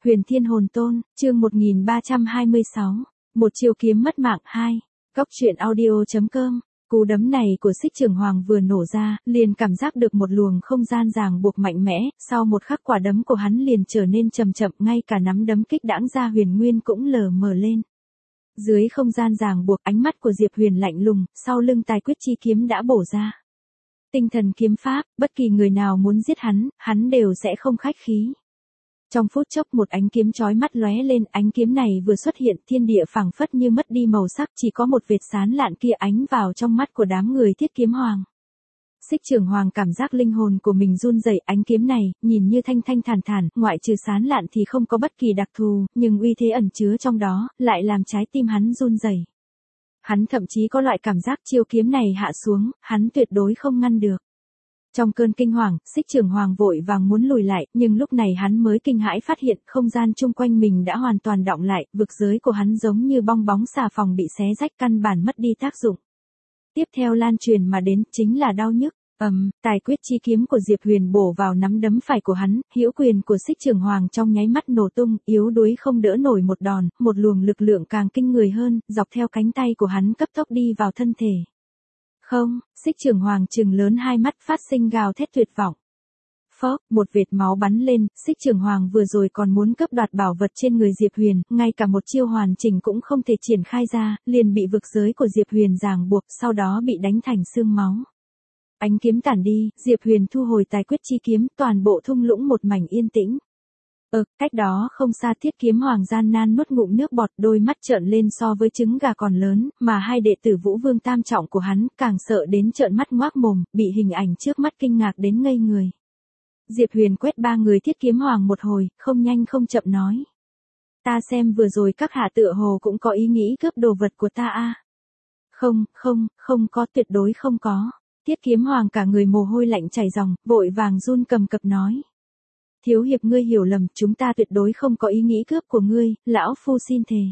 Huyền Thiên Hồn Tôn, chương 1326. Một chiêu kiếm mất mạng 2. Góc truyện audio.com. Cú đấm này của Xích Trường Hoàng vừa nổ ra, liền cảm giác được một luồng không gian ràng buộc mạnh mẽ, sau một khắc quả đấm của hắn liền trở nên chậm chậm, ngay cả nắm đấm kích đãng ra huyền nguyên cũng lờ mờ lên. Dưới không gian ràng buộc, ánh mắt của Diệp Huyền lạnh lùng, sau lưng tài quyết chi kiếm đã bổ ra. Tinh thần kiếm pháp, bất kỳ người nào muốn giết hắn đều sẽ không khách khí. Trong phút chốc một ánh kiếm chói mắt lóe lên, ánh kiếm này vừa xuất hiện, thiên địa phảng phất như mất đi màu sắc, chỉ có một vệt sáng lạn kia ánh vào trong mắt của đám người Thiết Kiếm Hoàng. Xích Trường Hoàng cảm giác linh hồn của mình run rẩy, ánh kiếm này nhìn như thanh thanh thản thản, ngoại trừ sáng lạn thì không có bất kỳ đặc thù, nhưng uy thế ẩn chứa trong đó lại làm trái tim hắn run rẩy. Hắn thậm chí có loại cảm giác chiêu kiếm này hạ xuống, hắn tuyệt đối không ngăn được. Trong cơn kinh hoàng, Xích Trường Hoàng vội vàng muốn lùi lại, nhưng lúc này hắn mới kinh hãi phát hiện không gian chung quanh mình đã hoàn toàn đọng lại, vực giới của hắn giống như bong bóng xà phòng bị xé rách, căn bản mất đi tác dụng. Tiếp theo lan truyền mà đến chính là đau nhức. Tài quyết chi kiếm của Diệp Huyền bổ vào nắm đấm phải của hắn, hữu quyền của Xích Trường Hoàng trong nháy mắt nổ tung, yếu đuối không đỡ nổi một đòn, một luồng lực lượng càng kinh người hơn, dọc theo cánh tay của hắn cấp tốc đi vào thân thể. Không, Xích Trường Hoàng trừng lớn hai mắt phát sinh gào thét tuyệt vọng. Phốc, một vệt máu bắn lên, Xích Trường Hoàng vừa rồi còn muốn cướp đoạt bảo vật trên người Diệp Huyền, ngay cả một chiêu hoàn chỉnh cũng không thể triển khai ra, liền bị vực giới của Diệp Huyền ràng buộc, sau đó bị đánh thành xương máu. Ánh kiếm tản đi, Diệp Huyền thu hồi tài quyết chi kiếm, toàn bộ thung lũng một mảnh yên tĩnh. Cách đó không xa Thiết Kiếm Hoàng gian nan nuốt ngụm nước bọt, đôi mắt trợn lên so với trứng gà còn lớn, mà hai đệ tử Vũ Vương tam trọng của hắn càng sợ đến trợn mắt ngoác mồm, bị hình ảnh trước mắt kinh ngạc đến ngây người. Diệp Huyền quét ba người Thiết Kiếm Hoàng một hồi, không nhanh không chậm nói. Ta xem vừa rồi các hạ tựa hồ cũng có ý nghĩ cướp đồ vật của ta a. Không có, tuyệt đối không có. Thiết Kiếm Hoàng cả người mồ hôi lạnh chảy ròng, vội vàng run cầm cập nói. Thiếu hiệp ngươi hiểu lầm, chúng ta tuyệt đối không có ý nghĩ cướp của ngươi, lão phu xin thề.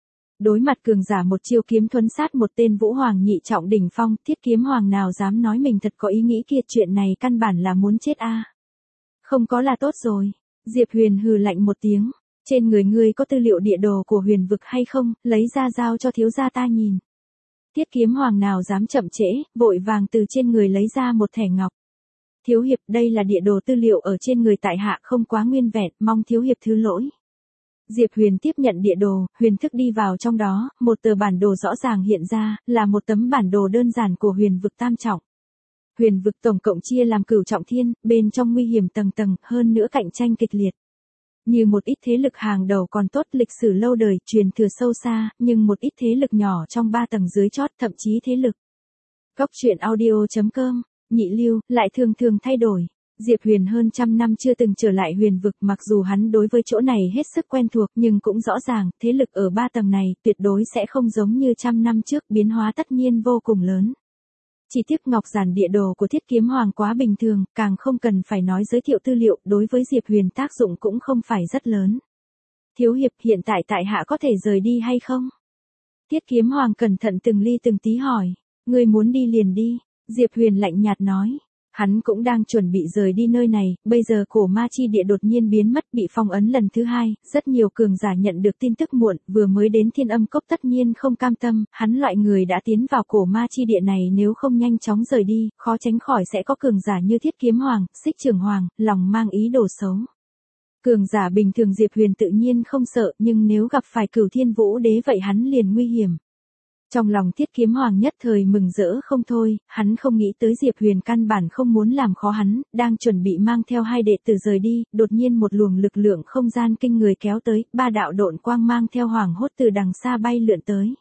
Đối mặt cường giả một chiêu kiếm thuấn sát một tên Vũ Hoàng nhị trọng đỉnh phong, Thiết Kiếm Hoàng nào dám nói mình thật có ý nghĩ kia, chuyện này căn bản là muốn chết a. Không có là tốt rồi. Diệp Huyền hừ lạnh một tiếng, trên người ngươi có tư liệu địa đồ của huyền vực hay không, lấy ra giao cho thiếu gia ta nhìn. Thiết Kiếm Hoàng nào dám chậm trễ, vội vàng từ trên người lấy ra một thẻ ngọc. Thiếu hiệp, đây là địa đồ tư liệu ở trên người tại hạ không quá nguyên vẹn, mong thiếu hiệp thứ lỗi. Diệp Huyền tiếp nhận địa đồ, huyền thức đi vào trong đó, một tờ bản đồ rõ ràng hiện ra, là một tấm bản đồ đơn giản của huyền vực tam trọng. Huyền vực tổng cộng chia làm cửu trọng thiên, bên trong nguy hiểm tầng tầng, hơn nữa cạnh tranh kịch liệt. Như một ít thế lực hàng đầu còn tốt, lịch sử lâu đời, truyền thừa sâu xa, nhưng một ít thế lực nhỏ trong ba tầng dưới chót, thậm chí thế lực. Góc truyện audio.com. Nhị lưu, lại thường thay đổi. Diệp Huyền hơn trăm năm chưa từng trở lại huyền vực, mặc dù hắn đối với chỗ này hết sức quen thuộc, nhưng cũng rõ ràng, thế lực ở ba tầng này tuyệt đối sẽ không giống như trăm năm trước, biến hóa tất nhiên vô cùng lớn. Chỉ tiếc ngọc giản địa đồ của Thiết Kiếm Hoàng quá bình thường, càng không cần phải nói giới thiệu tư liệu, đối với Diệp Huyền tác dụng cũng không phải rất lớn. Thiếu hiệp, hiện tại tại hạ có thể rời đi hay không? Thiết Kiếm Hoàng cẩn thận từng ly từng tí hỏi. Ngươi muốn đi liền đi. Diệp Huyền lạnh nhạt nói. Hắn cũng đang chuẩn bị rời đi nơi này, bây giờ cổ ma chi địa đột nhiên biến mất, bị phong ấn lần thứ hai, rất nhiều cường giả nhận được tin tức muộn, vừa mới đến Thiên Âm Cốc tất nhiên không cam tâm, hắn loại người đã tiến vào cổ ma chi địa này nếu không nhanh chóng rời đi, khó tránh khỏi sẽ có cường giả như Thiết Kiếm Hoàng, Xích Trường Hoàng, lòng mang ý đồ xấu. Cường giả bình thường Diệp Huyền tự nhiên không sợ, nhưng nếu gặp phải Cửu Thiên Vũ Đế vậy hắn liền nguy hiểm. Trong lòng Thiết Kiếm Hoàng nhất thời mừng rỡ không thôi, hắn không nghĩ tới Diệp Huyền căn bản không muốn làm khó hắn, đang chuẩn bị mang theo hai đệ tử rời đi, đột nhiên một luồng lực lượng không gian kinh người kéo tới, ba đạo độn quang mang theo hoàng hốt từ đằng xa bay lượn tới.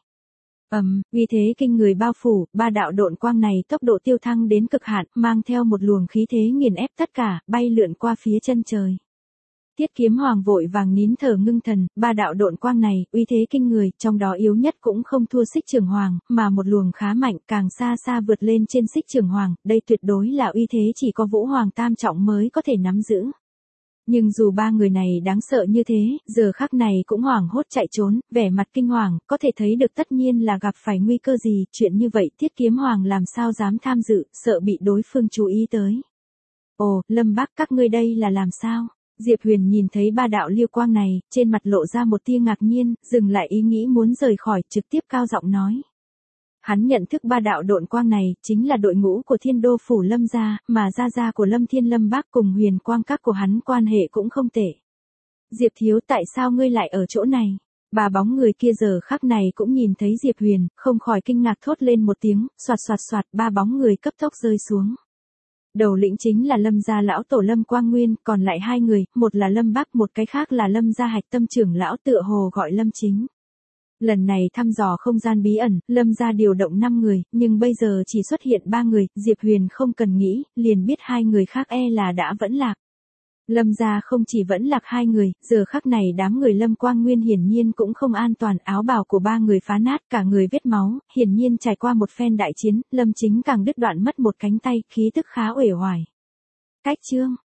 Uy thế kinh người bao phủ, ba đạo độn quang này tốc độ tiêu thăng đến cực hạn, mang theo một luồng khí thế nghiền ép tất cả, bay lượn qua phía chân trời. Thiết Kiếm Hoàng vội vàng nín thở ngưng thần, ba đạo độn quang này, uy thế kinh người, trong đó yếu nhất cũng không thua Xích Trường Hoàng, mà một luồng khá mạnh, càng xa xa vượt lên trên Xích Trường Hoàng, đây tuyệt đối là uy thế chỉ có Vũ Hoàng tam trọng mới có thể nắm giữ. Nhưng dù ba người này đáng sợ như thế, giờ khắc này cũng hoảng hốt chạy trốn, vẻ mặt kinh hoàng, có thể thấy được tất nhiên là gặp phải nguy cơ gì, chuyện như vậy Thiết Kiếm Hoàng làm sao dám tham dự, sợ bị đối phương chú ý tới. Ồ, Lâm Bác các ngươi đây là làm sao? Diệp Huyền nhìn thấy ba đạo liêu quang này, trên mặt lộ ra một tia ngạc nhiên, dừng lại ý nghĩ muốn rời khỏi, trực tiếp cao giọng nói. Hắn nhận thức ba đạo độn quang này, chính là đội ngũ của Thiên Đô phủ Lâm gia, mà gia của Lâm Thiên Lâm Bác cùng Huyền Quang các của hắn quan hệ cũng không tệ. Diệp thiếu, tại sao ngươi lại ở chỗ này? Ba bóng người kia giờ khắc này cũng nhìn thấy Diệp Huyền, không khỏi kinh ngạc thốt lên một tiếng, xoạt xoạt xoạt, ba bóng người cấp tốc rơi xuống. Đầu lĩnh chính là Lâm gia lão tổ Lâm Quang Nguyên, còn lại hai người, một là Lâm Bác, một cái khác là Lâm gia Hạch Tâm trưởng lão tựa hồ gọi Lâm Chính. Lần này thăm dò không gian bí ẩn, Lâm gia điều động 5 người, nhưng bây giờ chỉ xuất hiện 3 người, Diệp Huyền không cần nghĩ, liền biết hai người khác là đã vẫn lạc. Lâm gia không chỉ vẫn lạc hai người, giờ khắc này đám người Lâm Quang Nguyên hiển nhiên cũng không an toàn, áo bào của 3 người phá nát, cả người vết máu, hiển nhiên trải qua một phen đại chiến, Lâm Chính càng đứt đoạn mất một cánh tay, khí tức khá uể oải. Cách chương